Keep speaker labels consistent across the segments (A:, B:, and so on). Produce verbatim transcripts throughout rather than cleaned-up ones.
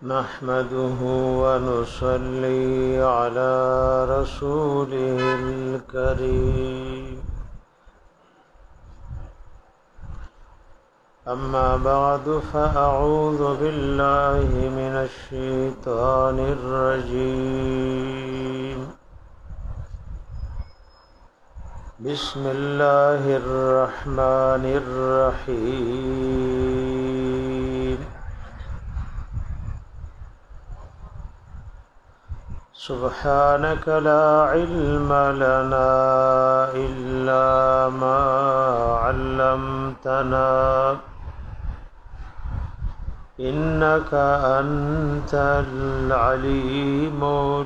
A: نحمده ونصلي على رسوله الكريم. أما بعد فأعوذ بالله من الشيطان الرجيم. بسم الله الرحمن الرحيم. سبحانك لا علم لنا إلا ما علمتنا إنك أنت العليم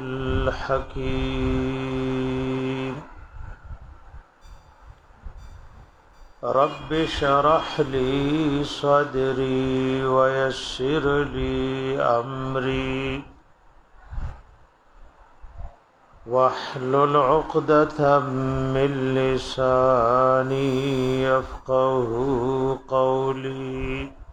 A: الحكيم. رب اشرح لي صدري ويسر لي أمري واحلل عقدة من لساني يفقهوا قولي.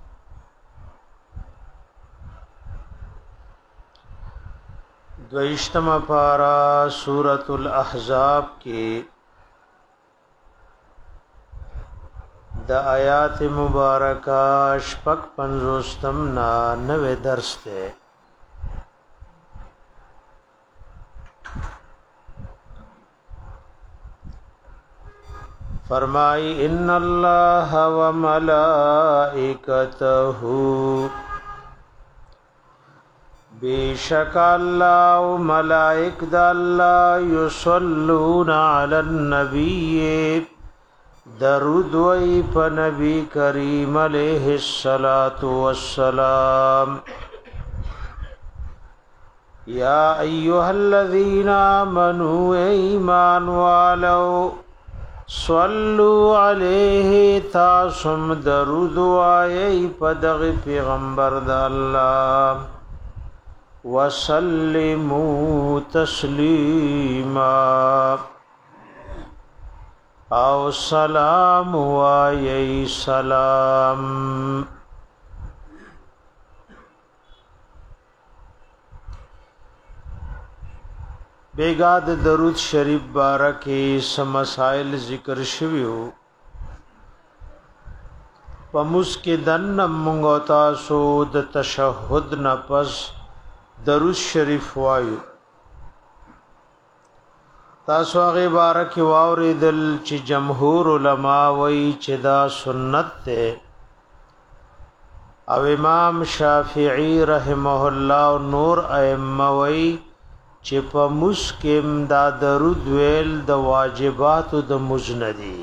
A: دویشتم پارا سورة الاحزاب کی دا آیات مبارکہ شپک پنزوستم نا نوے درس تے. فرمائی ان اللہ و ملائکتہ بیشک اللہ و ملائک دا اللہ یصلون علی النبی درود وی پا نبی کریم علیہ الصلاة والسلام. یا ایوہ الذین آمنوا ایمان والو صلو علیہ تاسم درود آئی پدغ پیغمبر دا اللہ وسلموا تسلیما او سلام آئی سلام. بیگاد درود شریف بارکی سمسائل ذکر شویو پموس کے دن منگو تاسو د تشہد نپس درود شریف وایو. تاسو هغه بارکی واوریدل چې جمهور علما وی چې دا سنت ته او امام شافعی رحمه الله نور ائمه وی چې په مسکم دا درود ویل د واجبات د مجندي.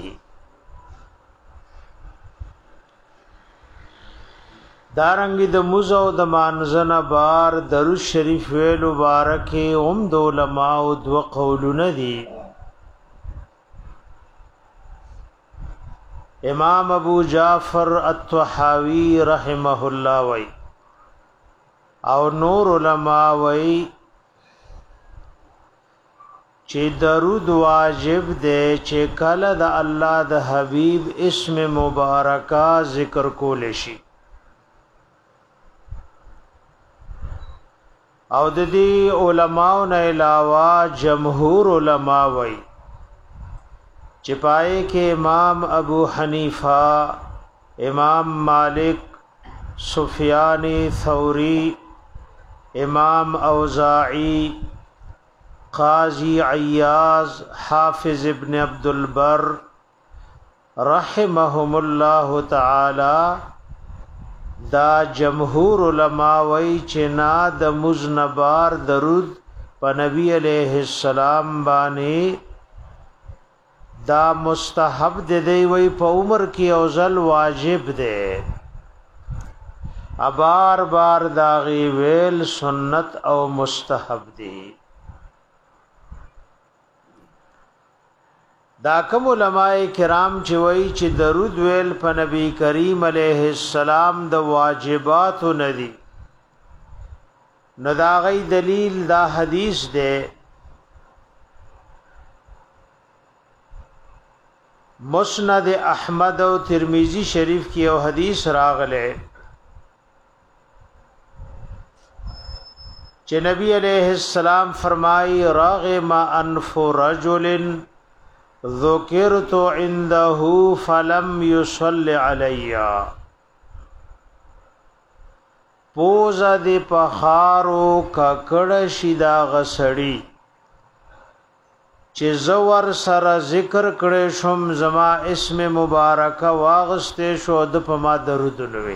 A: دارنګ د مزو د مانزنه بار درود شریف ویل مبارک هم د علماء دو قولونه دي. امام ابو جعفر الطحاوی رحمه الله وی او نور علماء وی چې درود واجب دی چې کله د الله د حبیب اسم مبارکا ذکر کول شي او د دې علماو نه علاوه جمهور علما وای چې پای کې امام ابو حنیفه امام مالک سفیان ثوری امام اوزاعی قاضی عیاض حافظ ابن عبد البر رحمهم الله تعالی دا جمهور علماء وی چې نا د مزنبار درود په نبی علیہ السلام باندې دا مستحب دی دی وی په عمر کې اوزل واجب دی ابار بار داغي ویل سنت او مستحب دی. دا کوم علماء کرام چې وای چې درود ویل په نبی کریم علیه السلام د واجبات ندی نو دا غي دلیل دا حدیث ده مسند احمد او ترمذی شریف کی او حدیث راغله چې نبی علیہ السلام فرمائی راغم انف رجل ذکرت عنده فلم يصل علی پوزا دی پخارو ککڑ شیدا غسڑی چې زور سره ذکر کړي شم زما اسم مبارکه واغسته شو د پما درود نوې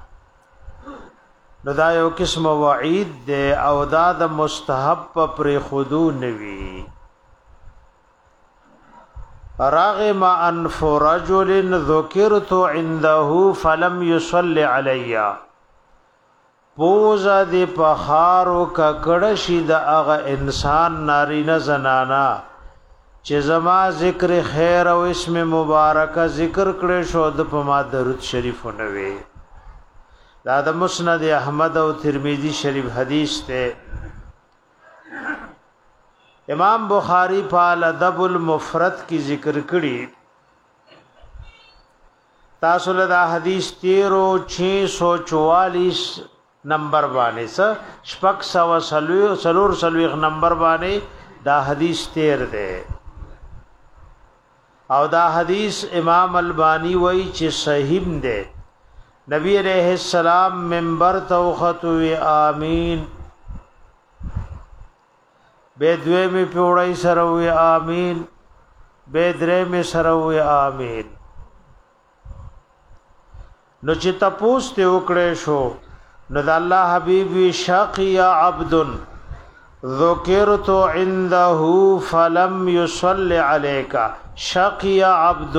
A: نو دا یو قسم وعید دی او دا د مستحب پر خودو نوی راغم انف رجل ذکرت عنده فلم يصلي علی پوزا دی پخارو ککړه شي د هغه انسان نارینه زنانا چې زما ذکر خیر او اسم مبارکه ذکر کړي شو د پما درود شریف نوې دا د مسند احمد او ترمذی شریف حدیث ته امام بخاری په الادب المفرد کی ذکر کړي تاسو له دا حدیث تیرو چھ سو چوالیس نمبر باندې س شپږ سو سلو سلور سلويخ نمبر باندې دا حدیث تیر ده او دا حدیث امام البانی وای چې صحیح ده نبی علیہ السلام منبر توخت وی آمین بے دوی می پیوړی سره وی آمین بے درې می سره وی آمین نو چې تاسو ته وکړې شو نو د الله حبیب شقی عبد ذکرت عنده فلم يصلي عليك شقی عبد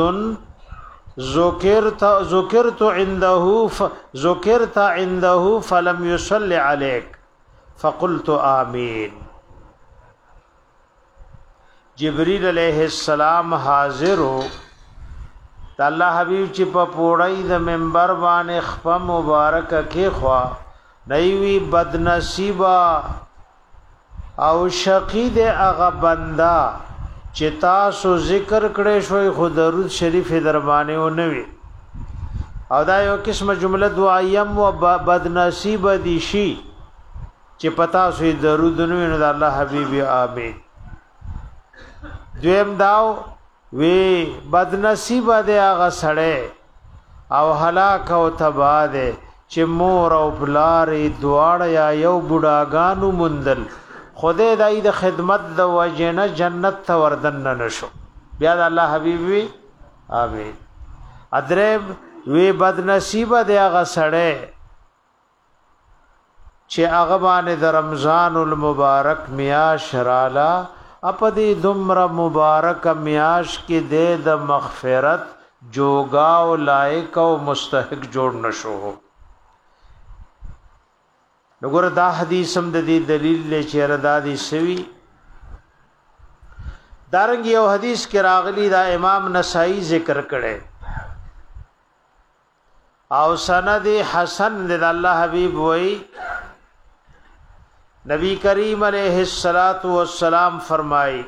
A: ذکرت ذکرت عنده ذکرت عنده فلم يصلي عليك فقلت آمین جبريل علیہ السلام حاضر ہو د الله حبیب چې په پوړی د منبر باندې خپ مبارک کې خوا نایوی بد نصیبا او شقی د هغه بندا چې تاسو ذکر کړي شوی خو درود شریف در باندې او نوي او دا یو قسمه جمله دعایم و بد نصیب دي شي چې پتا سوی درود نوي نو د الله حبیب آمین دویم داو وی بد نصیب دی هغه سړی او هلاک او تبا دی چې مور او بلارې دواړه یا یو بوډاګانو مندل خدای دای د خدمت د وجنه جنت ته وردن نشو بیا د الله حبیب وی آمین ادرب وی بد نصیب دی هغه سړی چې هغه باندې د رمضان المبارک میاش رالا اپدی دمر مبارک میاش کې د د مغفرت جوگا او لائق او مستحق جوړ نشو نګور دا حدیث هم د دې دلیل له چیردا دي سوي دارنګ یو حدیث کې راغلی دا امام نسائی ذکر کړي او سند حسن د الله حبیب وای نبی کریم علیہ الصلات والسلام فرمائے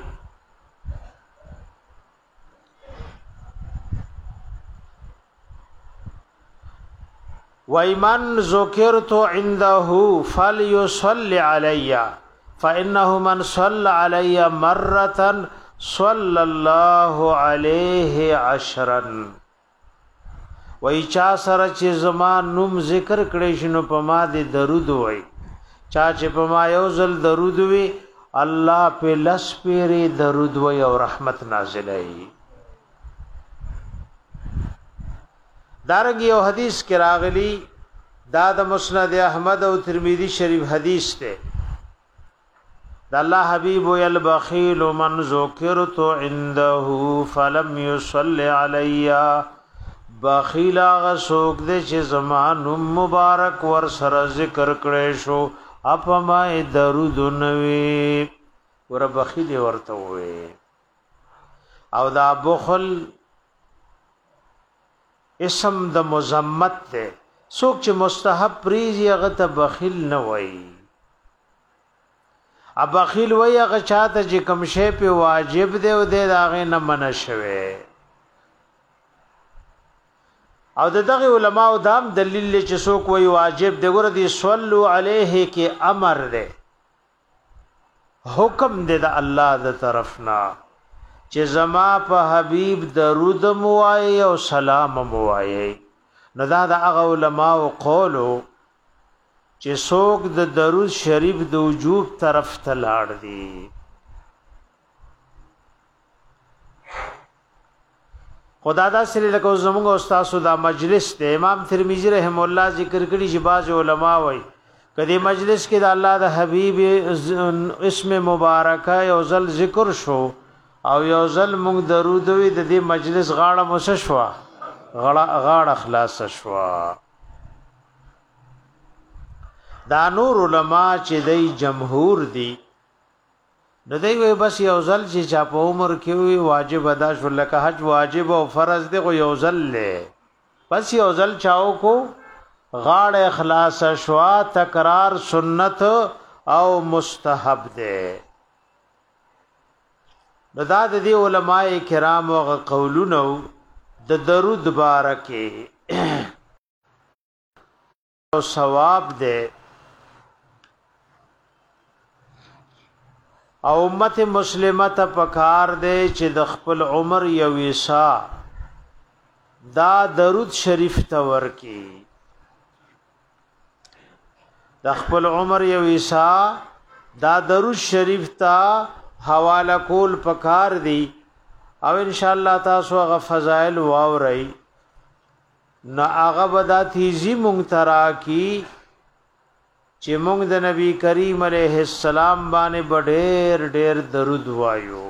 A: وَإِمَنْ ذُكِرْتُ عِنْدَهُ فَلْيُصَلِّ عَلَيَّ فَإِنَّهُ مَنْ صَلَّ عَلَيَّ مَرَّةً صَلَّى اللَّهُ عَلَيْهِ عَشْرًا وَإِ چا سره چې زمان نوم ذکر کړي شنو په ما دي درود وای چا چې په ما یو ځل درود وی الله په لس پیری درود وی او رحمت نازلای دارنګ یو حدیث کې راغلی دا د مسند احمد او ترمذی شریف حدیث ته د الله حبیب ویل بخیل من ذکرت عنده فلم يصلي علی بخیل هغه څوک دی چې زمان مبارک ور سره ذکر کړي شو اپ ما درود نوی ور بخیل ورته وي او دا بخل اسم د مذمت ده څوک چې مستحب پریزي هغه ته بخیل نه وای ا بخیل وای هغه چاته چې کوم شی په واجب دی او د هغه نه منشوي او دغه علماء دام دلیل چې څوک وای واجب دی ګور دي صلو علیه کې امر ده حکم دې د الله د طرفنا چې زما په حبیب درود موایي او سلام موایي. نو دا د هغه علماء قولو چې څوک د درود شریف د وجوب طرف ته لاړ دي. خدا دا سره لکه زموږ استاد دا مجلس ته امام ترمذی رحم الله ذکر کړي چې باز علماء وایي کدی مجلس کې د الله د حبیب اسم مبارکه یو ځل ذکر شو او یو ځل موږ درود وی د دې مجلس غاړه مسشوا غاړه غاړه خلاص شوا. دا نور علما چې دی جمهور دي نو دی وی بس یو ځل چې چا په عمر کې وی واجب ادا شو لکه حج واجب او فرض دی خو یو ځل له بس یو ځل چاو کو غاړه اخلاص شوا تکرار سنت او مستحب ده. دا د دې علماء کرام او قولونو د درود بارکه او ثواب ده او امت مسلمه ته پکار ده چې د خپل عمر یو حصہ دا درود شریف ته ورکی. د خپل عمر یو حصہ دا درود شریف ته حواله کول پکار دی او ان شاء الله تاسو غ فضائل واوري نا هغه بدا تیزی مونږ ترا کی چې مونږ د نبی کریم علیه السلام باندې ډېر ډېر درود وایو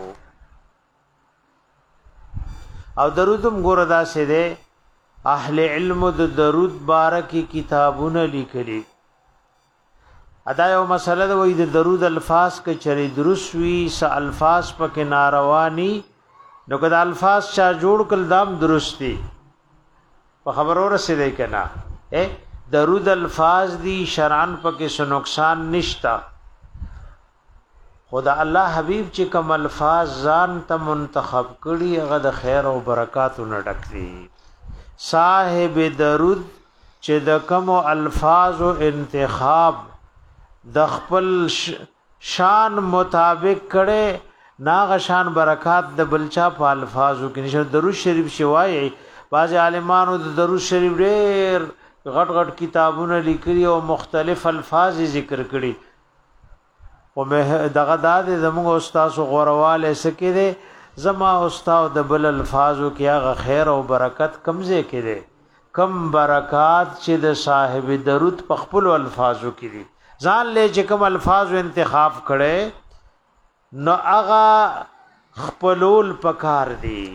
A: او درودم ګور دا سه ده اهل علم د درود بارکی کتابونه لیکلي. ادا یو مسله ده وې د درود الفاظ کې چری درست وی س الفاظ پکې ناروانی نو کدا الفاظ چا جوړ کل دام درستی په خبرو رسیدای کنا اے درود الفاظ دی شرعن پکې څه نقصان نشتا. خدا الله حبیب چې کوم الفاظ ځان ته منتخب کړي هغه د خیر او برکاتو نه ډک دي. صاحب درود چې د کوم الفاظ او انتخاب د خپل شان مطابق کړي ناغ شان برکات د بلچا په الفاظو کې نشه. درود شریف شوای بعض عالمانو د درود شریف ډېر غټ غټ کتابونه لیکلي او مختلف الفاظ ذکر کړي او دغه د زموږ استاد غورواله سکه دي زما استاد د بل الفاظو کې هغه خیر او برکت کمزه کې دي کم برکات چې د صاحب درود په خپل الفاظو کې دي. ځان له چې کوم الفاظ انتخاب کړي نو هغه خپلول پکار دي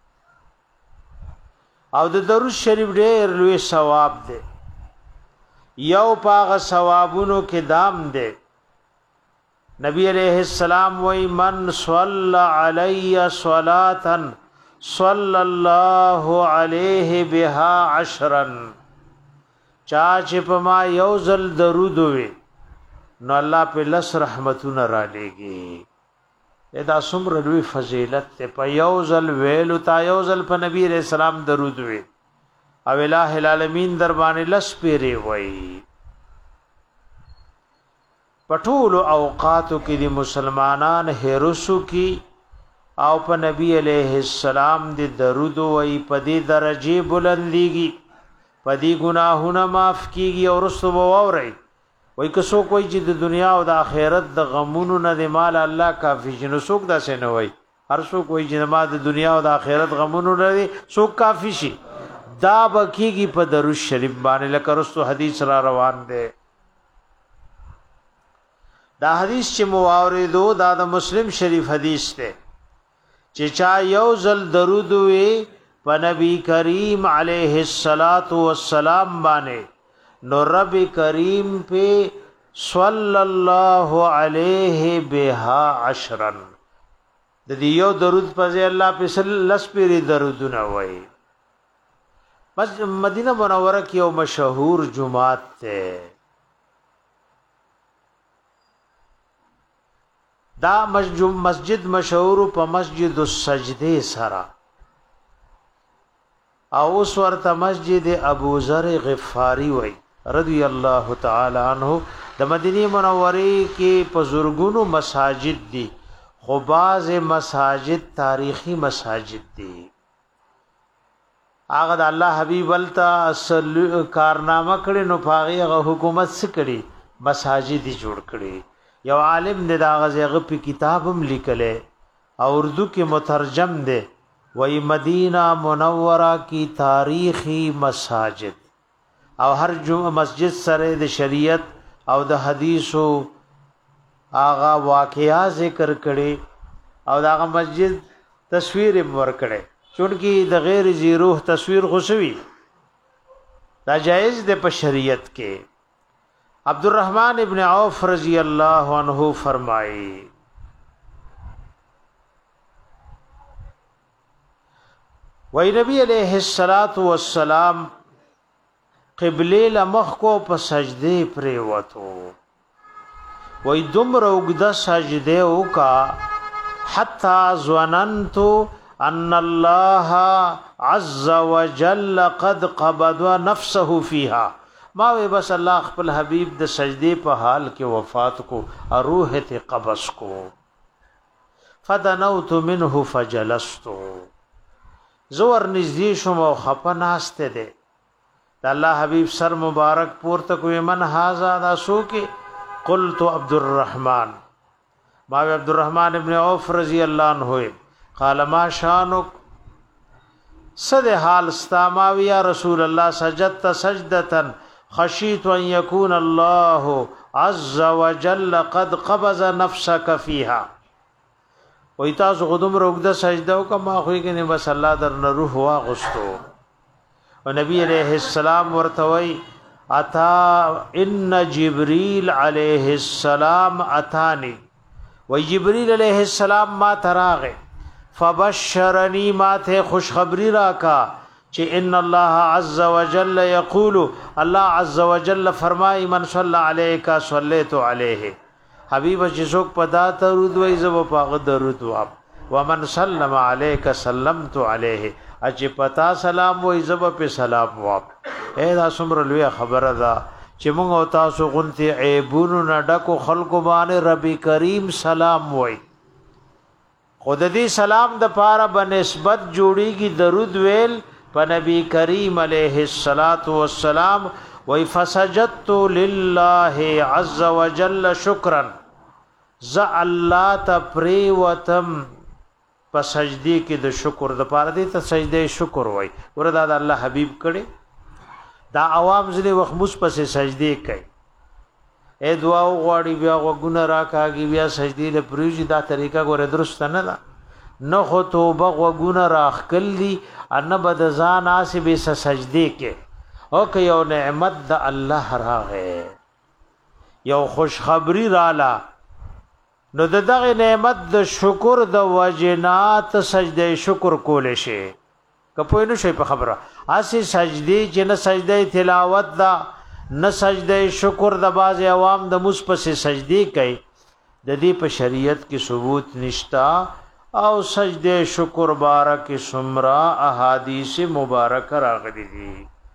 A: او د درود شریف ډېر لوی ثواب دی. یو پاغه ثوابونو کې دام دی. نبی علیہ السلام وی من صلی علی صلاة صلی اللہ علیہ بها عشرا چاچ پا ما یوزل درود ہوئے نو اللہ پہ لس رحمتون را لے گی. دا سمر لوی فضیلت تے پا یوزل ویلو تا یوزل پا نبی علیہ السلام درود ہوئے او الہ العالمین دربانی لس پیرے وی. پټول اوقاتو کې د مسلمانان هرسو کې او په نبی علیہ السلام د درود وی په دې درجه بلنديږي په دې ګناهونه معاف کیږي او رسو ووري وای که څوک وای چې د دنیا او د آخرت د غمونو نه د مال الله کافی شنو څوک داسې نه وای. هر څوک وای چې ما د دنیا او د آخرت غمونو نه څوک کافی شي دا بکیږي په درود شریف باندې لکه رسو حدیث را روان دی. دا حدیث چې مواردو دا د مسلم شریف حدیث ته چې چا یو ځل درود وی په نبی کریم علیه الصلاۃ والسلام باندې نو رب کریم په صلی الله علیه بها عشرا د دې یو درود په ځای الله په لس پیری درودونه وای. بس مدینه منوره کې یو مشهور جمعات ته دا مسجد مشهور په مسجد السجده سرا او اوس ورته مسجد ابو ذر غفاری وای رضی الله تعالی عنہ. د مدینه منوره کې په زورګونو مساجد دي خو باز مساجد تاریخی مساجد دي هغه د الله حبیب ولتا اصل کارنامه کړي نو پاغي هغه حکومت سکړي مساجد جوړ کړي یو عالم د دا غزغه په کتابم لیکله او اردو کې مترجم دي وای مدینہ منوره کی تاریخی مساجد او هر جو مسجد سره د شریعت او د حدیثو آغا واقعیا ذکر کړي او داغه مسجد تصویر ور کړي چونکی د غیر زیروح تصویر خوشوي دا جائز ده په شریعت کې عبدالرحمن ابن عوف رضی اللہ عنہ فرمائے وی نبی علیہ الصلوۃ والسلام قبله لمخ کو په سجده پریوتو وی دمر وګد سجده وکا حتا ظننت ان الله عز وجل قد قبض نفسه فيها ما وی بس الله خپل حبیب د سجده په حال کې وفات کو روح ته قبض کو فدنوت منه فجلست زور نږدې شوم او خپناسته ده د الله حبیب سر مبارک پورته کوي من هاذا دا سو کې قلت عبد الرحمن ما عبد الرحمن ابن عوف رضی اللہ عنہ قال ما شانک صد حال استما یا رسول الله سجدت سجدتا خشیت ان يكون الله عز وجل قد قبض نفسك فيها وای تاسو غدم روغده سجده او کما خوې کنه بس الله در روح واغستو او نبی علیہ السلام ورتوي اتا ان جبريل عليه السلام اتاني و جبريل عليه السلام ما تراغه فبشرني ما ته خوشخبری راکا چې ان الله عز وجل يقول الله عز وجل فرمای من صلى عليك صليت عليه حبیب چې څوک پدا درود وای زو پاغه درود واب ومن سلم عليك سلمت عليه اچ پتا سلام وای زو په سلام واب اے دا سمر لوی خبره ده چې موږ او تاسو غنتی عیبونو نه ډکو خلکو باندې رب کریم سلام وای خود دې سلام د پاره بنسبت جوړیږي درود ویل په نبی کریم علیه الصلاۃ والسلام وای فسجدت لله عز وجل شکرا ز الله تپری وتم په سجدي کې د شکر د پاره دې ته سجده شکر وای وردا د الله حبیب کړي دا عوام ځنی وخت مس پسې سجدي کوي اے دعا غواړي بیا وګونه راکاږي بیا سجدي له پریږي دا طریقه ګوره درست نه ده نو خو توبه وګونه راخکل دي ان بد ځان اسې به سجدي کې او که یو نعمت د الله راغې یو خوش خبری رااله نو دغه نعمت د شکر د وجنات سجده شکر کول شي کپوی نو شي په خبره اسی سجدي چې نه سجده تلاوت دا نه سجده شکر د باز عوام د مصپس سجدي کوي د دې په شریعت کې ثبوت نشتا او سجده شکر بارک سمرا احادیث مبارک راغلي دي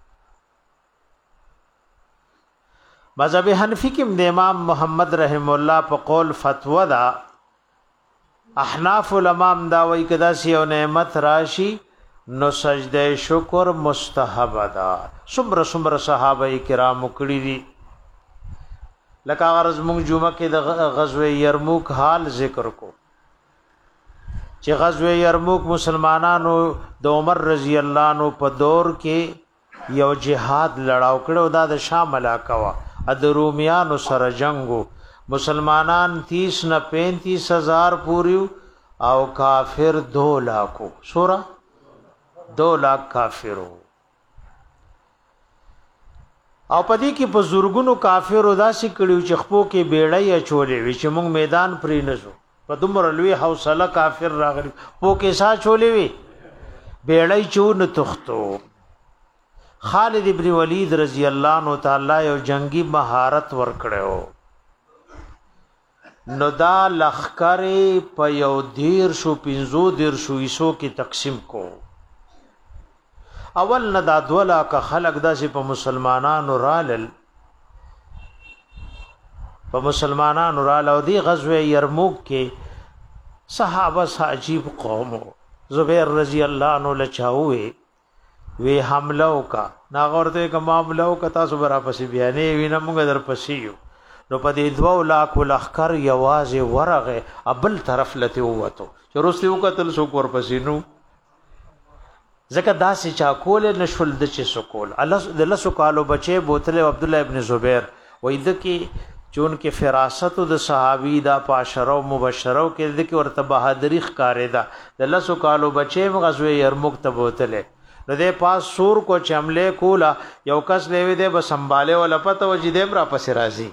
A: مذهب حنفی کې د امام محمد رحم الله په قول فتوا دا احناف علماء دا وایي کدا سی او نعمت راشي نو سجده شکر مستحب ده سمر سمر صحابه کرام کړي دي لکه غرض مونږ جمعه کې د غزوه یرموک حال ذکر کو چې غزوه یرموک مسلمانانو د عمر رضی الله عنه په دور کې یو جهاد لړاو کړو دا د شام علاقه وا د رومیانو سره جنگو مسلمانان تیس نه پینتیس ہزار پوریو او کافر دو لاکھو سورہ دو لاکھ کافرو او پدې کې په زورګونو کافرو داسې کړیو چې خپو کې بیړۍ اچولې وي چې موږ میدان پرې نزو په دومره لوی حوصله کافر راغلی پو کې سا چولې وي بیړۍ چون تختو خالد ابن ولید رضی الله عنه تعالی یو جنگی مهارت ورکړو نو دا لخر په یو دیر شو پنځو دیر شو ایسو کې تقسیم کو اول نه دا دولا کا خلق داسې په مسلمانانو رالل په مسلمانانو را لودي غزوه یرموک کې صحابه عجیب قوم زبیر رضی الله عنه لچاوي وی حمله وکا ناغورته کوم حمله وکا تاسو برا پسې بیانې وینم موږ در پسې یو نو په دې دوه لاکو لخر یوازې ورغه ابل طرف لته وته چې روسي وکتل سو کور پسې نو زکه داسې چا کول نشول د چې سکول الله د لسو کالو بچي بوتل عبد الله ابن زبیر وې د کې چون کې فراست د صحابي دا پاشرو مبشرو کې د کې ورته بہادری ښکارې ده د لسو کالو بچي غزوه یرموک ته بوتل نو دې پاس سور کو چمله کولا یو کس لیوي دې به سنباله ولا پته وجې دې را پسې راځي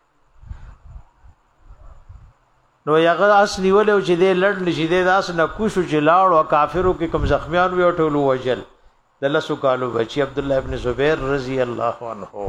A: نو یغه اصلي ولو چې دې لړ نشي دې داس نه کوشو چې لاړ او کافرو کې کم زخمیان وي ټولو وجل د لسو کالو بچي عبد الله ابن زبیر رضی الله عنه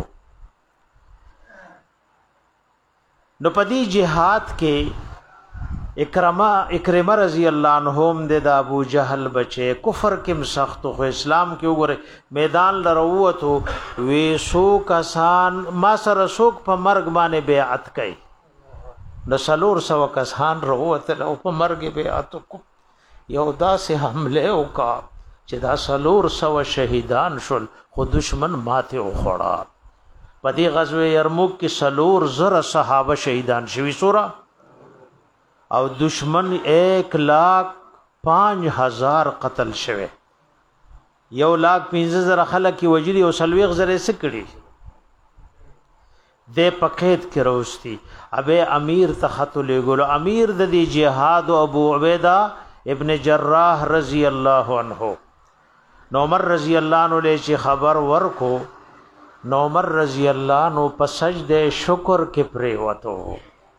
A: نو پدی جهاد کې اکرمه اکرمه رضی الله عنهم د ابو جهل بچي کفر کې سخت خو اسلام کې وګوره میدان لروته وی سو کسان ما سره سوک په مرګ باندې بیعت کوي نو سلور سو کسان روته او په مرګ بیعت کو یو داسې حمله وکا چې دا سلور سو شهیدان شول خو دشمن ماته وخوړه پدی غزوه یرموک کې سلور زره صحابه شهیدان شوی سورا او دشمن ایک لاکھ پانچ ہزار قتل شوه یو لاکھ پنځه زره خلک کی وجری او سلويغ زره سکړي د پکېت کې روستي ابه امیر تخت لګولو امیر د دې جهاد او ابو عبیده ابن جراح رضی الله عنه نو عمر رضی الله عنه له چې خبر ورکو نو عمر رضی الله عنه په سجده شکر کې پرې وته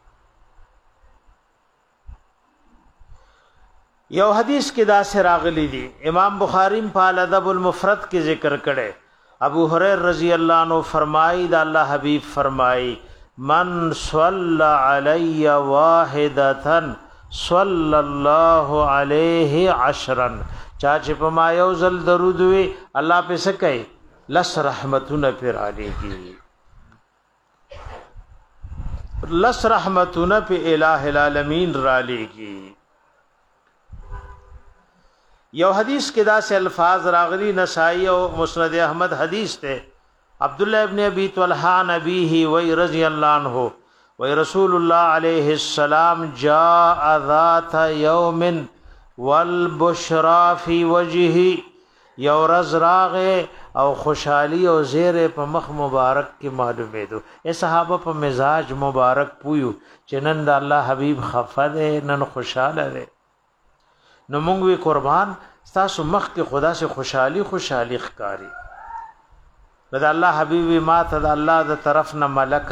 A: یو حدیث کې دا سره راغلی دی امام بخاری په الادب المفرد کې ذکر کړي ابو هريره رضی الله عنه فرمایي دا الله حبیب فرمایي من صلى علی واحده صلی الله علیه عشرا چا چې په ما یو ځل درود وي الله په سکه لس رحمتونه پر علیږي لس رحمتونه په الٰه العالمین را لېږي یو حدیث کې دا سه الفاظ راغلي نسائی او مسند احمد حدیث ته عبد الله ابن ابي طلحه نبيه و رضی الله عنه و رسول الله عليه السلام جاء ذات يوم والبشرى في وجهه یو رز راغه او خوشحالی او زیر په مخ مبارک کې معلومه دو اے صحابه په مزاج مبارک پویو چې نن د الله حبیب خفده نن خوشاله ده نو مونږ وی قربان تاسو مخ کې خدا سے خوشحالی خوشحالی ښکاری د الله حبیب ما ته د الله د طرف نه ملک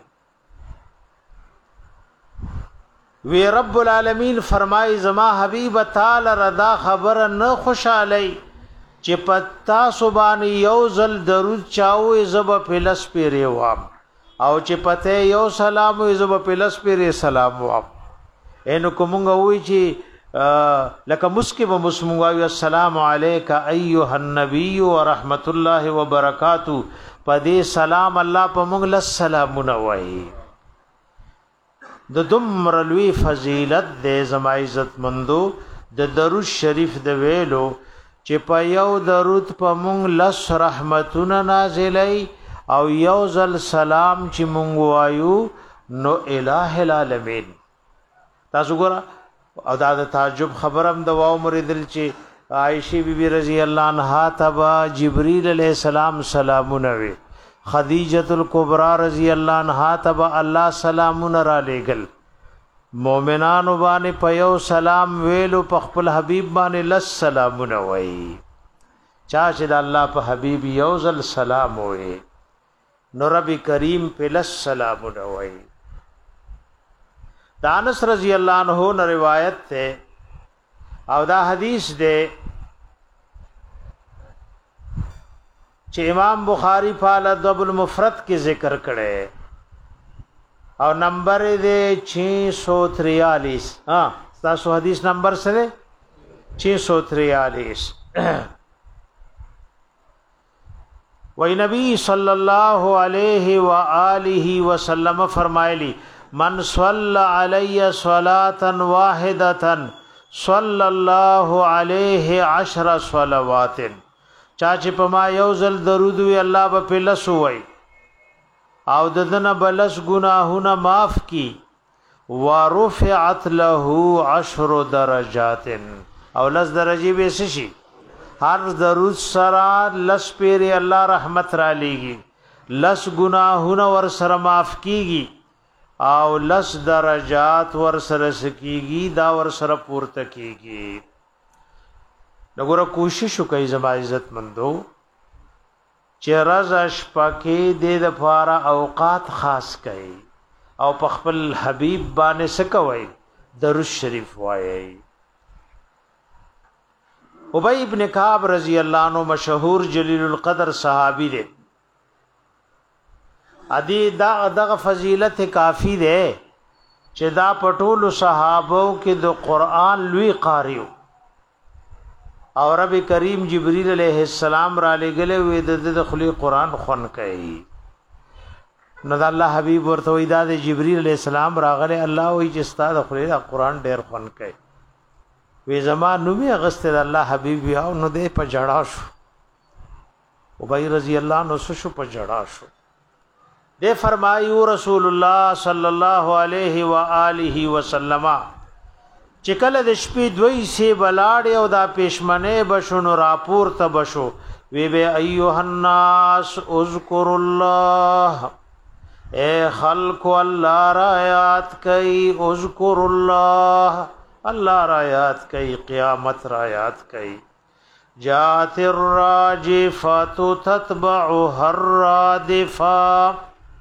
A: راغی وی رب العالمین فرمای زما حبیب تعالی رضا خبر نه خوشحالی چې پتا سبحان یو زل درود چاوي زب پلس پیری وام او چې پته یو سلام زب پلس پیری سلام وام اینو کومغه وی چې لکه مسکب مسموي السلام علیک ایها النبی ورحمت الله وبرکاتہ پدې سلام الله په موږ له سلامونه وایي د دمر لوی فضیلت د زما عزت مندو د درود شریف د ویلو چې په یو درود په موږ لس رحمتونه نازلې او یو ځل سلام چې موږ وایو نو الٰه العالمین تاسو ګورئ او دا د تعجب خبرم د واو مریدل چې عائشہ بی بی رضی الله عنها تبا جبرئیل علیہ السلام سلامونه وی خدیجه الکبرى رضی الله عنها تبا الله سلامونه را لېګل مؤمنانو باندې په یو سلام ویلو په خپل حبیب باندې لس سلامونه وی چا چې د الله په حبیب یو ځل سلام وی نو رب کریم په لس سلامونه وی دا انس رضی الله عنه نے روایت ته او دا حدیث ده چې امام بخاری په الادب المفرد کې ذکر کړي او نمبر ده چھ سو تریالیس ها تاسو حدیث نمبر سره چھ سو تریالیس وی نبی صلی اللہ علیہ وآلہ وسلم فرمائلی من صلی علی صلاة واحدتا صلی اللہ علیہ عشر صلوات چاچی پا ما یوزل درودوی اللہ با پلسو وی او ددن بلس گناہونا معاف کی ورفعت له عشر درجات او لس درجی بیسشی ہر درود سرا لس پیری اللہ رحمت را لیگی لس گناہونا ور سر معاف کیگی او لس درجات ور سر سکیگی دا ور سر پورتا کیگی نگورا کوششو کئی زما عزت مندو چه رزش پاکی دید پارا اوقات خاص کئی او پخپل حبیب بانے سکوئی درود شریف وائی ابی ابن کعب رضی اللہ عنہ مشہور جلیل القدر صحابی دے ادی دا دغه فضیلت کافی دے چې دا پټول صحابو کې د قران لوی قاریو او رب کریم جبرئیل علیہ السلام را لګلې وې د خلی قران خون کوي نو د الله حبیب ورته وې دا د جبرئیل علیہ السلام راغله الله وې چې ستاسو خلی قران ډیر خون کوي وې زمان نو می اغست د الله حبیب یو نو دې په جړا شو ابی رضی الله عنه شو په جړا شو دے فرمایو رسول الله صلی الله علیه و آله وسلم چې کله د شپې دوی سی بلاړ او دا پېشمنه بشونو راپور ته بشو وی به ایها الناس اذکر الله اے خلق الله را یاد کئ اذکر الله الله را یاد کئ قیامت را یاد کئ جات الراجفات تتبعها الرادفه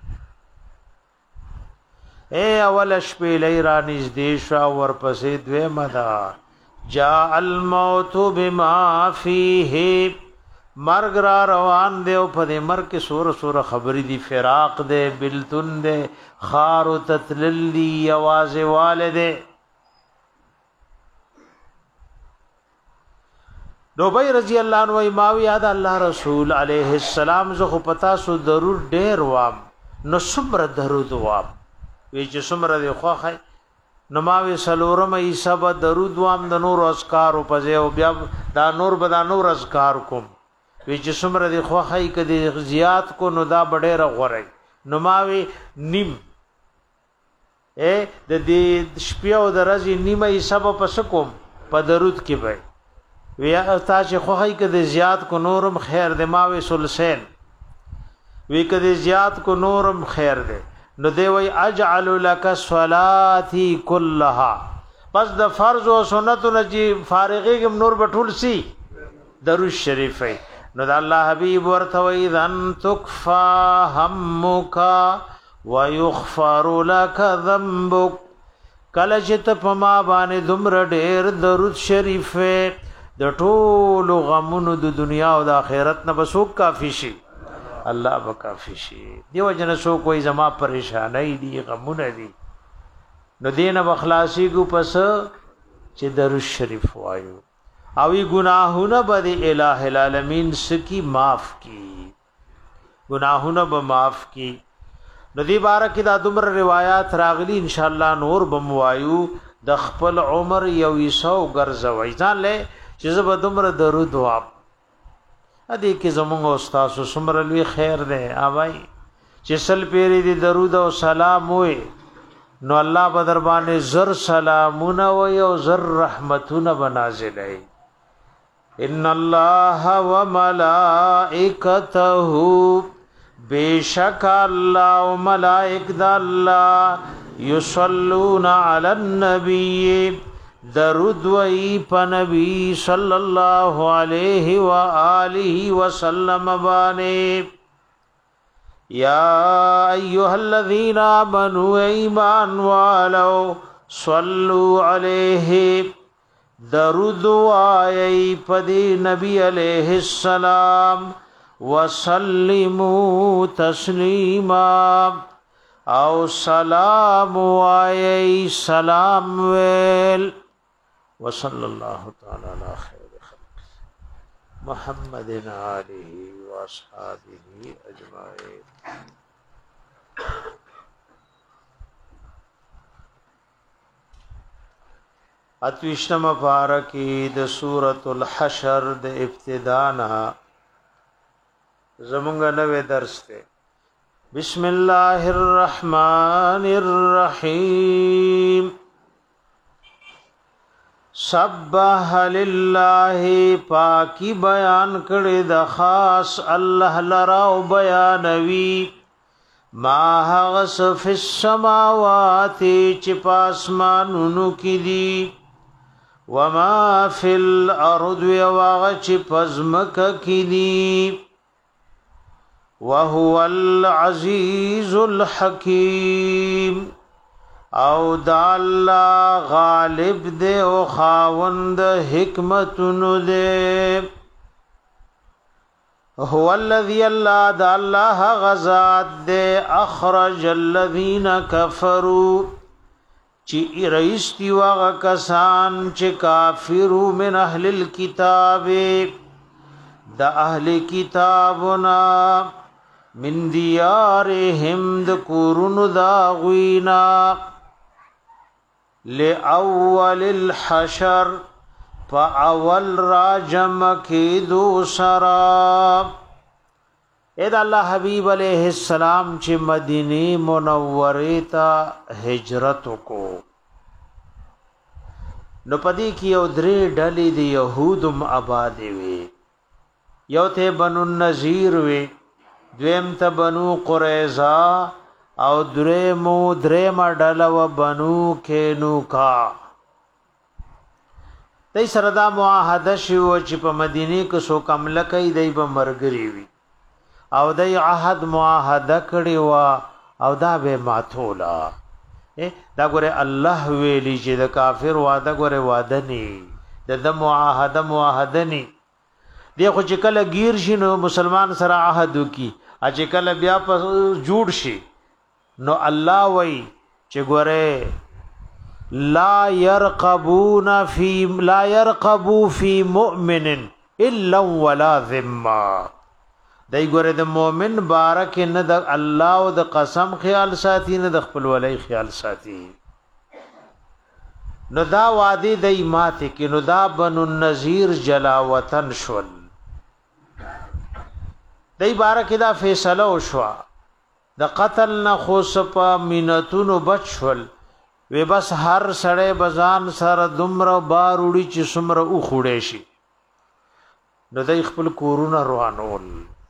A: اے اول شپې لیرا نږدې شو ورپسې دوی مدا جاء الموت بما فيه مرګ را روان دی او په دې مرګ کې سور سور خبرې دی فراق دی بلتون دی خار تتللی आवाज والده نوبی رضی الله عنه ماوی یاد الله رسول علیه السلام زه پتا سو ضرور ډیر وام نو صبر درود وام وی چې څومره دی خوخه نو ماوی سلورم ایسب درود وام د نور اسکار په ځای او بیا دا نور به دا نور اسکار کوم وی چې څومره دی خوخه کدي زیات کو نو دا ډېر غوري نو ماوی نیم اے د دې شپې او د ورځې نیمه ایسب په کوم په درود کې وای وی تا چې خوخه کدي زیات کو نورم خیر دی ماوی سلسین وی کدي زیات کو نورم خیر دی نو دی وی اجعل لك صلاتي كلها پس د فرض او سنت نجی فارغی کوم نور بټول سی درود شریف نو د الله حبیب ورته وی ذن تکفا همک ويغفر لك ذنبك کله چې ته په ما باندې دومره ډیر درود شریف د ټولو غمونو د دنیا او د آخرت نه بسوک کافی شي الله بکافی شي دیو جن سو کوئی زما پریشانای دی غمونه دی نو دین بخلاصی کو پس چې درود شریف وایو او ای گناهونه به الہ العالمین سکی معاف کی گناهونه به معاف کی نو دی بارک دا دمر روایات راغلی ان شاء الله نور بموایو د خپل عمر یو یسو ګرځوي ځان له چې زب دمر درود واب ادي کې زموږ استاد سمر لوی خیر ده اوای چې سل پیری دي درود او سلام وي نو الله په دربانې زر سلامونه وي او زر رحمتونه بنازلای ان الله وملائکته بیشک الله او ملائک د الله یصلون علی النبی درود وی په نبی صلی الله علیه و آله وسلم باندې یا ایها الذین آمنوا ایمان والو صلوا علیه درود وای په نبی علیہ السلام وسلموا تسلیما او سلام وای سلام ویل وصلی الله تعالی علی خیر خلق محمد علیه و وأصحابه أجمعين. اتوشتم پارکی د سورۃ الحشر د ابتدانا زمونږ نوې درس ته. بسم الله الرحمن الرحیم. سبح لله پاکی بیان کړي د خاص الله لرا او بیانوي ما هغس فی السماوات چې پاسمانونو کې دي وما فی الارض وغه چې پزمک کې دي وهو العزیز الحکیم او دا الله غالب دے او خاوند حکمتونو دے. هو الذی اللہ دا اللہ غزاد دے اخرج الذین کفروا چی رئیستی وغا کسان چی کافرو من اہل الكتاب دا اہل کتابنا من دیارهم د کورون دا غوینا لأول الحشر فاول راجم کی دو سراب. اید اللہ حبیب علیہ السلام چی مدینی منوری تا ہجرت کو نو پدی کی او درې ډلې د یهودم آباد وی. یو ته بنو النذیر وی، دویم ته بنو قریظه او درېمو درېم ډله و بنو کینوکا. دای سره دا معاهده شو چې په مدینه کې سو کمل کوي دای به مرګري وي او دای عهد معاهده کړی و او دا به ماتولا. دا ګوره الله ویلی چې د کافر وعده ګوره وعده ني، د د معاهده معاهده ني. دی خو چې کله گیر شي نو مسلمان سره عهد وکي، ا چې کله بیا په جوړ شي نو الله وای چې ګوره لا يرقبون في لا يرقبوا في مؤمن الا ولا ذمه. دای ګوره د مؤمن بارک نه د الله او د قسم خیال ساتي نه د خپل ولای خیال ساتي. نو دا وادي د ایمات کې نو دا بنو النذیر جلا وطن شول. دای بارک دا فیصله وشوا د قتل نه خوص په مینتونو بچول وی بس هر سړی بزان سره دمر بار وړي چې سمره او خوړې شي. نو دای خپل کورونه روانول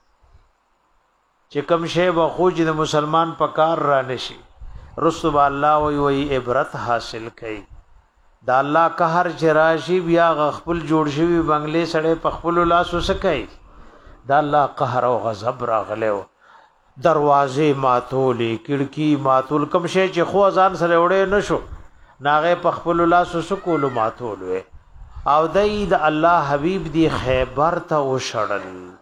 A: چې کوم شی به خو چې د مسلمان په کار را نشي رسول الله وی وی عبرت حاصل کړي. دا الله قهر چې راشي بیا خپل جوړ شوی بنگلې سړی په خپل لاس وسکای. دا الله قهر او غضب راغلو، دروازې ماتولې، کړکی ماتول، کوم شی چې خو ځان سره وړې نشو ناغه په خپل لاس وسکول ماتول وي. او دای د الله حبیب دی خیبر ته وشړل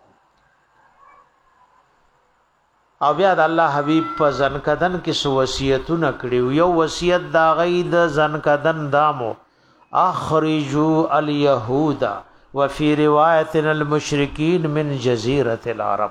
A: او بیا د الله حبیب په ځنکدن کې سو وصیتونه کړیو. یو وصیت دا غي د ځنکدن دامو اخرجوا اليهود وفي روایت المشرکین من جزیرة العرب.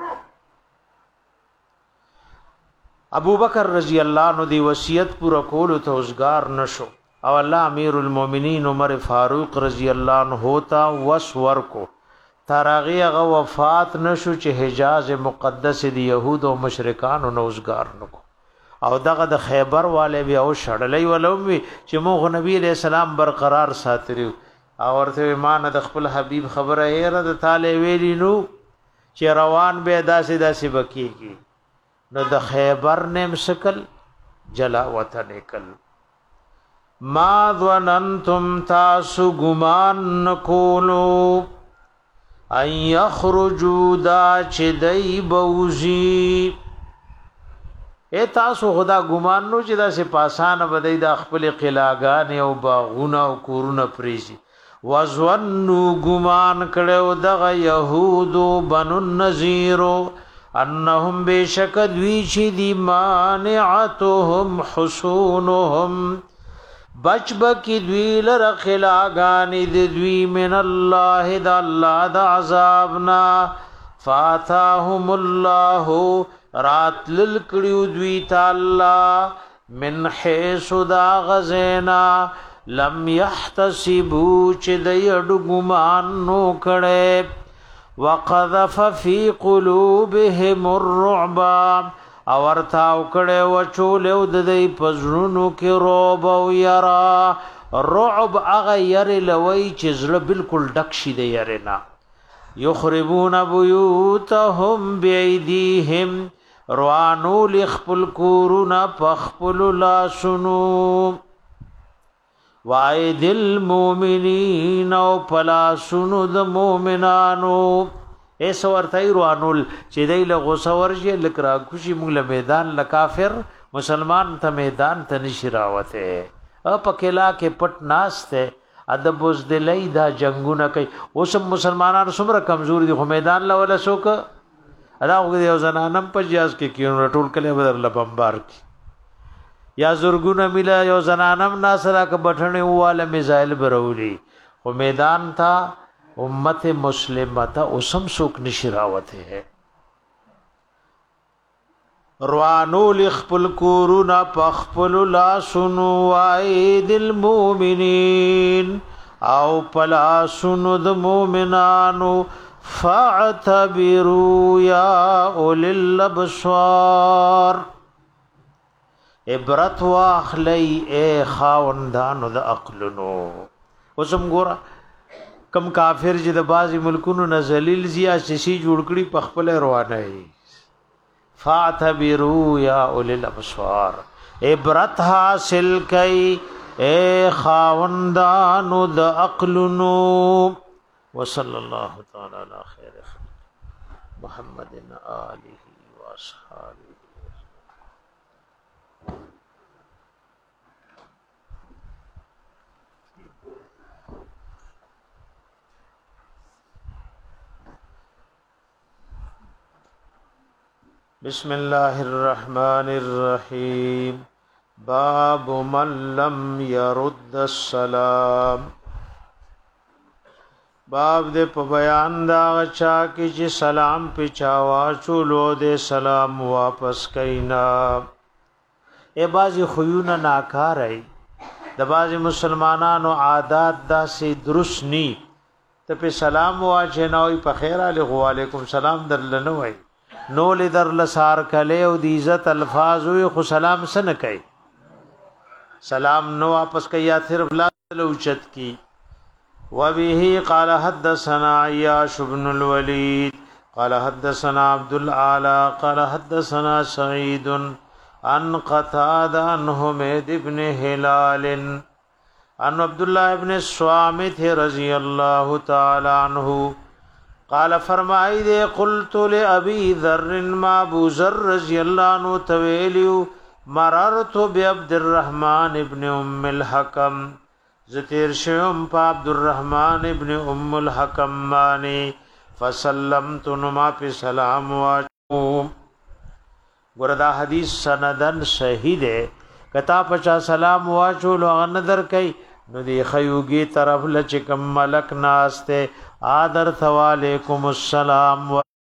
A: ابو بکر رضی اللہ عنہ دی وصیت پورا کولو ته اوسګار نشو او الله امیر المؤمنین عمر فاروق رضی اللہ عنہ ہوتا وس ورکو ترغی غ وفات نشو چې حجاز مقدس دی يهود او مشرکان نو اوسګار نکو او دغه د خیبر والے بیا او شړلې ولوم چې موږ نبی علیہ السلام برقرار ساتریو او ورته ایمان د خپل حبیب خبره یې را د تعالی ویلی نو چې روان به داسې داسې بکیږي. نو د خیبر نیم سکل جلا وطن کل. ما ظننتم تاسو گمان نکولو ان یخرجو دا چه دی بوزی. اے تاسو خدا گمان نو چې دا سه پاسان بدای د خپل قلاګان او باغونه او کورونه پریزي. وظنوا گمان کړو دغه يهودو بنو النذیر انهم بشک دوی چې دی مانعتهم حصونهم بچب کی دوی لر خلاګان د دوی من الله د الله د عذابنا فاتاهم الله رات للکړو دوی تعالی من حيث دا غزینا لم يحتسبوا چې د یډ ګمان نو کړي وقذف في قلوبهم الرعب اور تاو کړي و چولیو د دې پزړونو کې روب او یرا رعب اغه ير لوي چې زړه بالکل ډک شي د يرنا یخربون بیوتهم بأیدیهم روانو لخپل کورونا پخپل لاسونو وعید المؤمنین او پلاسونو د مؤمنانو ایس ورته روانول چې دی له غوسه ورجه لکرا خوشي موږ له میدان ل کافر مسلمان ته میدان ته نشی راوته ا پکلا کې پټ ناشته ادب وز دلای دا جنگونه کوي اوس مسلمانانو څومره کمزوري دي خو میدان لا ولا سوک ادا وګړي او زنانم په جاز کې کیون ټول کله بدر لپمبار کی یا زورګونه ملا یو زنانم ناصرا ک بټنه واله میزایل برولي او میدان تا امت مسلمه تا اوسم سوک نشراوته ہے روانو لخپل کورونا پخپل لا سنو وعید المؤمنین او پلا سنو د مؤمنانو فاعتبروا یا اولی الابصار عبرت واخلی اے خاوندانو د عقلونو وسم ګورا کم کافر چې د بازي ملکونو نه ذلیل زیا شي جوړ کړي پخپل روانه فاعتبروا یا اولی الابصار عبرت حاصل کئ اے خاوندانو د عقلونو وصلی الله تعالی علی خیر محمد آله و اصحابہ بسم الله الرحمن الرحیم باب من لم يرد السلام باب دې په بیان دا چا کې چې سلام په چاوا چولو دې سلام واپس کینا ای بازي خيونه ناکار ای د بازي مسلمانانو عادت داسې درست ني ته په سلام واچې نوې په خیر علی وعلیکم سلام درلنه وای نو لدر لسار کله او د عزت الفاظ وي خو سلام سن کوي سلام نو واپس کوي یا صرف لا لوچت کی وبه قال حدثنا عياش بن الوليد قال حدثنا عبد الاعلى قال حدثنا سعيد عن قتادة عن حميد بن هلال عن عبد الله بن الصامت رضي الله تعالى عنه قال فرمائی دے قلت لأبی ذر ما ابو ذر رضی اللہ عنہ تویلیو مررت بعبد الرحمن ابن ام الحکم زتیر شوم پا عبد الرحمن ابن ام الحکم مانی فسلمت نما پی سلام واچو گردا حدیث سندن صحیح دے کتا پچا سلام واچو لو اغندر کئی نو دی خیوگی طرف لچکم ملک ناستے آدر علیکم السلام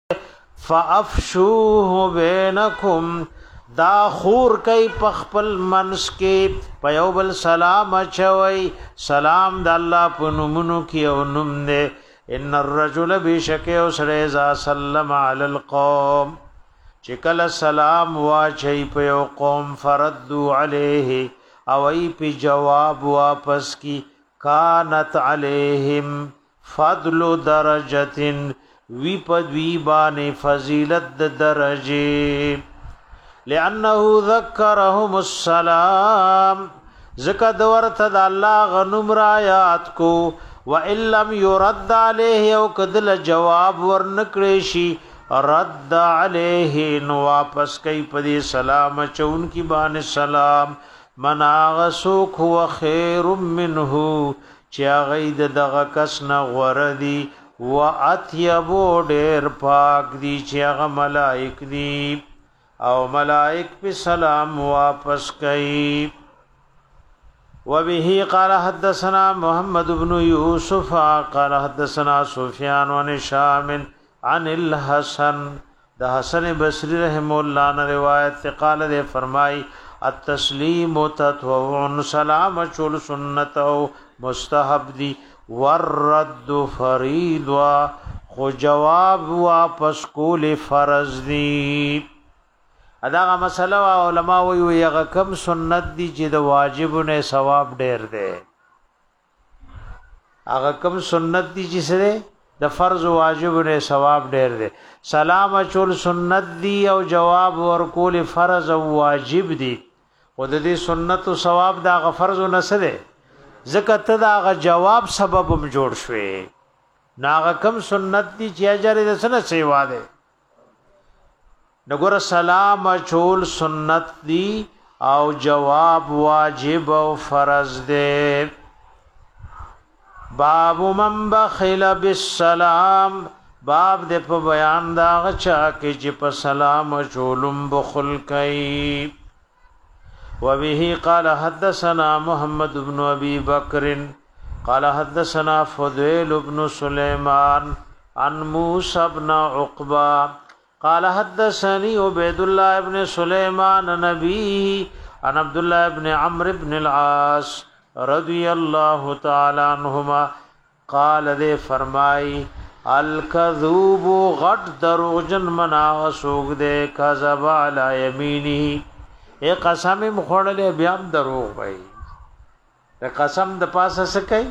A: فافشوه بینکم دا خور کئی پخپل منس کې پیوبل سلام اچوي سلام د الله پنومنو کې او نوم دې ان الرجل بشک او سره ذا سلم علی القوم چکل سلام واچي په قوم فردوا علیه او ای په جواب واپس کی کانت علیہم فضل درجتن وی پدوی بانی فضیلت درجه لانه ذکرهم السلام زکا دورت د الله غنم رایات کو وان لم يرد علیه او کدل جواب ورنکړي شي رد علیه نو واپس کوي پدی سلام چون کی بان سلام مناغسوک هو خیر منه چا غید دغه کس نه غوردی و اطیبو ډیر پاک دی چې هغه ملائک دی او ملائک په سلام واپس کوي وبه قال حدثنا محمد بن يوسف قال حدثنا سفيان عن هشام عن الحسن د حسن بصری رحم الله نے روایت قال دے فرمائی التسلیم تطوع سلام چول سنت او مستحب دی والرد فریضه خو جواب واپس کول فرض دی. اداغه مسله علماء وی یغه کم سنت دی چې د واجب نه ثواب ډیر دی. هغه کم سنت دی چې سره د فرض واجب نه ثواب ډیر دی. سلام چول سنت دی او جواب ورکول فرض او واجب دی. او د دې سنت او ثواب دا غ فرض نه سره زکه ته دا غ جواب سبب هم جوړ شوي. ناغه کم سنت دی چې اجر د سنه سیوا ده. نګور سلام چول سنت دی او جواب واجب او فرض ده. باب من بخل بالسلام باب د په بیان دا غچا کې چې په سلام چولم بخل کوي. وبه قال حدثنا محمد بن ابي بكر قال حدثنا فضيل بن سليمان عن موسى بن عقبة قال حدثني عبيد الله بن سليمان نبي عن عبد الله بن عمرو بن العاص رضي الله تعالى عنهما قال دے فرمائی الکذوب غد دروغجن منا سوق دے کذب علی یمینه اے قسم مخړلې بیا دروغ وای د قسم د پاسه سکای.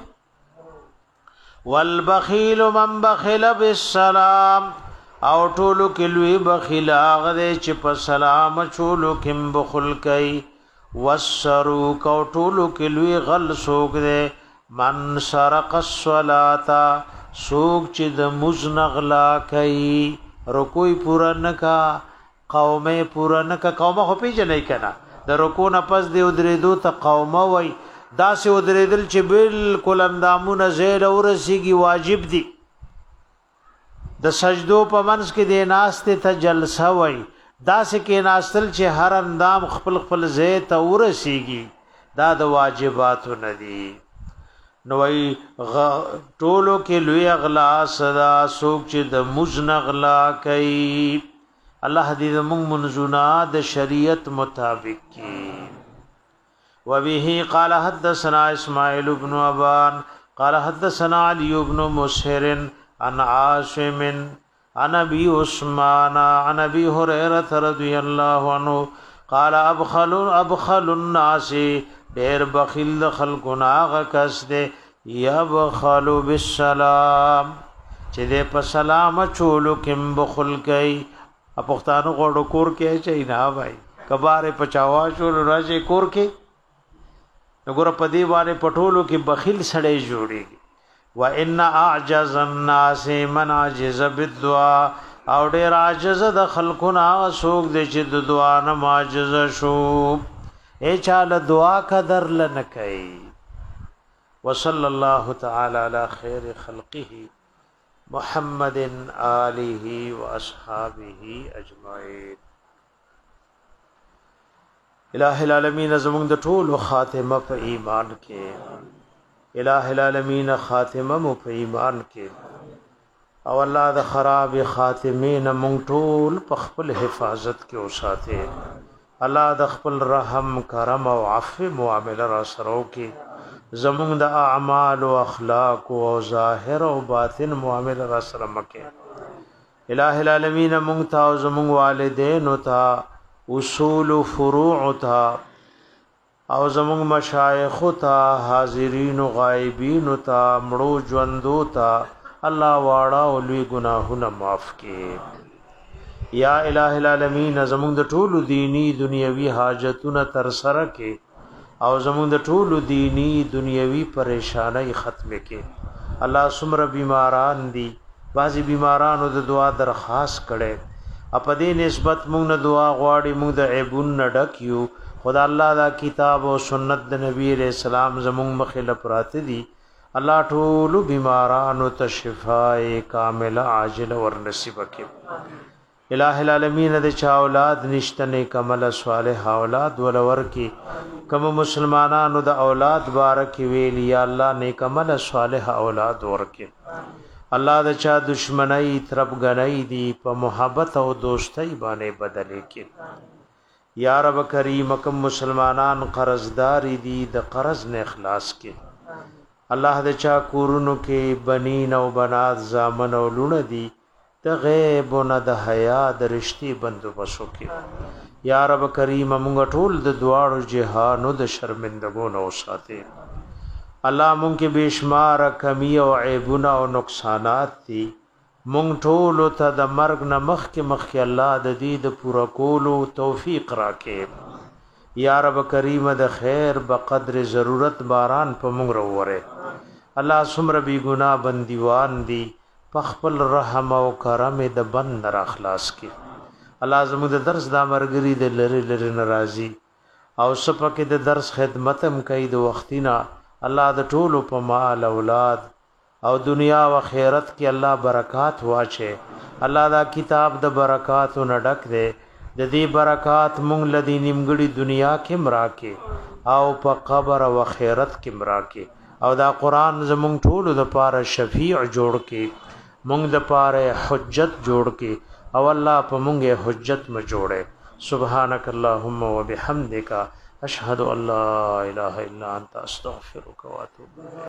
A: والبخیل من بخل بالسلام او ټولو کې لوی بخیل هغه چې په سلام چولو کې بخل کوي. والسروق او ټولو کې لوی غل سوق دے من سرق الصلاه سوق چې د مزنغلا کوي رکوع پورا نکا قومه پورا نکا قومه خو پیژنې کنا د رکوع نه پس دی درېدو ته قومه وای دا سه ودریدل چې بالکل اندامونه زیر او رسیږي واجب دي. د سجدو په منځ کې د ناسته ته جلسه وای دا سه کې ناستل چې هر اندام خپل خپل زی ته ورسیږي دا د واجباتو ندي. نو وی ټولو کې لوی اغلا صدا سوق چې د مزنغلا کوي. الله دې موږ منزونه د شریعت مطابق کی. وبه قال حدثنا اسماعيل بن ابان قال حدثنا علي بن مسهر عن عاصم عن ابي عثمان عن ابي هريره رضي الله عنه قال ابخل ابخل الناس ډېر بخیل خلقنا غکس دے یبخل بالسلام چې دې په سلام چولو کې بخل کوي. پښتانه غوړو کور کې چي نه وای کباره پچاوا چول راځي کور کې نګور په دی باندې پټولو کې بخیل سړی جوړيږي. و ان اعجز الناس من عجز بالدعاء او ډیر عاجز د خلقنا سوق دې چې د دعا نه معجز شو اے چاله دعا قدر لنه کوي. وصلی الله تعالی علی خیر خلقه محمد آله واصحابه اجمعین. الہ العالمین زمون د ټول خاتمه په ایمان کې الہ العالمین خاتمه مو په ایمان کې او الله د خراب خاتمین مونږ ټول په خپل حفاظت کې اوساته. الله د خپل رحم کرم او عفو معامله را سره کې زمون د اعمال او اخلاق او ظاهر او باطن معامله را سره مکه. الہ العالمین مونږ ته او زمون والدین او ته اصول و فروع تا او زمون مشایخ تا حاضرین و غائبین تا مړو ژوندو تا الله واړه او لوی ګناهونه معاف کړي. یا الہ العالمین زمون د ټولو دینی دنیوي حاجتونه تر سره کړي او زمون د ټولو دینی دنیوي پریشانای ختم کړي. الله سمره بیماران دي بعضی بیمارانو د دعا درخواست کړي اپ دې نسبت مونږ نه دعا غواړي مونږ د عیبون نه ډک یو. خدا الله دا کتاب او سنت د نبی رسول الله زمونږ مخله پراته دي. الله ټول بیمارانو ته شفای کامله عاجل ور نصیب کړي. الہ العالمین د چا اولاد نشته نیک عمل صالح اولاد ولور کی کوم مسلمانانو د اولاد بارک ویل یا الله نیک عمل صالح اولاد ورکه. الله د چا دشمنی طرف غنی دی په محبت او دوستی باندې بدلې کې یا رب کریم کوم مسلمانان قرضداري دي د قرض نه اخلاص کې الله د چا کورونو کې بنین او بنات زامن او لونه دي د غیب نه د حیا د رشتي بندوبسو کې یا رب کریم موږ ټول د دواړو جهانو د شرمندګو نو ساتي الله مونږ کې بشمار کمی او عیبونه او نقصانات دي مونږ ټول ته د مرګ نه مخ کې مخ کې الله د دې د پورا کولو توفیق راکې یا رب کریم د خیر بقدر ضرورت باران په مونږ وروره الله سمر بی ګنا بندیوان دي پخپل رحم او کرم د بند را اخلاص کې الله زموږ د درس دا مرګري د لری لری ناراضي او سپکه د درس خدمتم کوي د وختینا الله د ټولو په مال اولاد او دنیا او خیرت کې الله برکات واچي الله دا کتاب د برکات نه ډک دی د دې برکات مونږ لدی نیمګړي دنیا کې مراکه او په قبر او خیرت کې مراکه او دا قران زمونږ ټولو د پاره شفیع جوړ کې مونږ د پاره حجت جوړ کې او الله په مونږه حجت م جوړه سبحانك اللهم وبحمدك اشهد ان لا اله الا انت استغفرك واتوب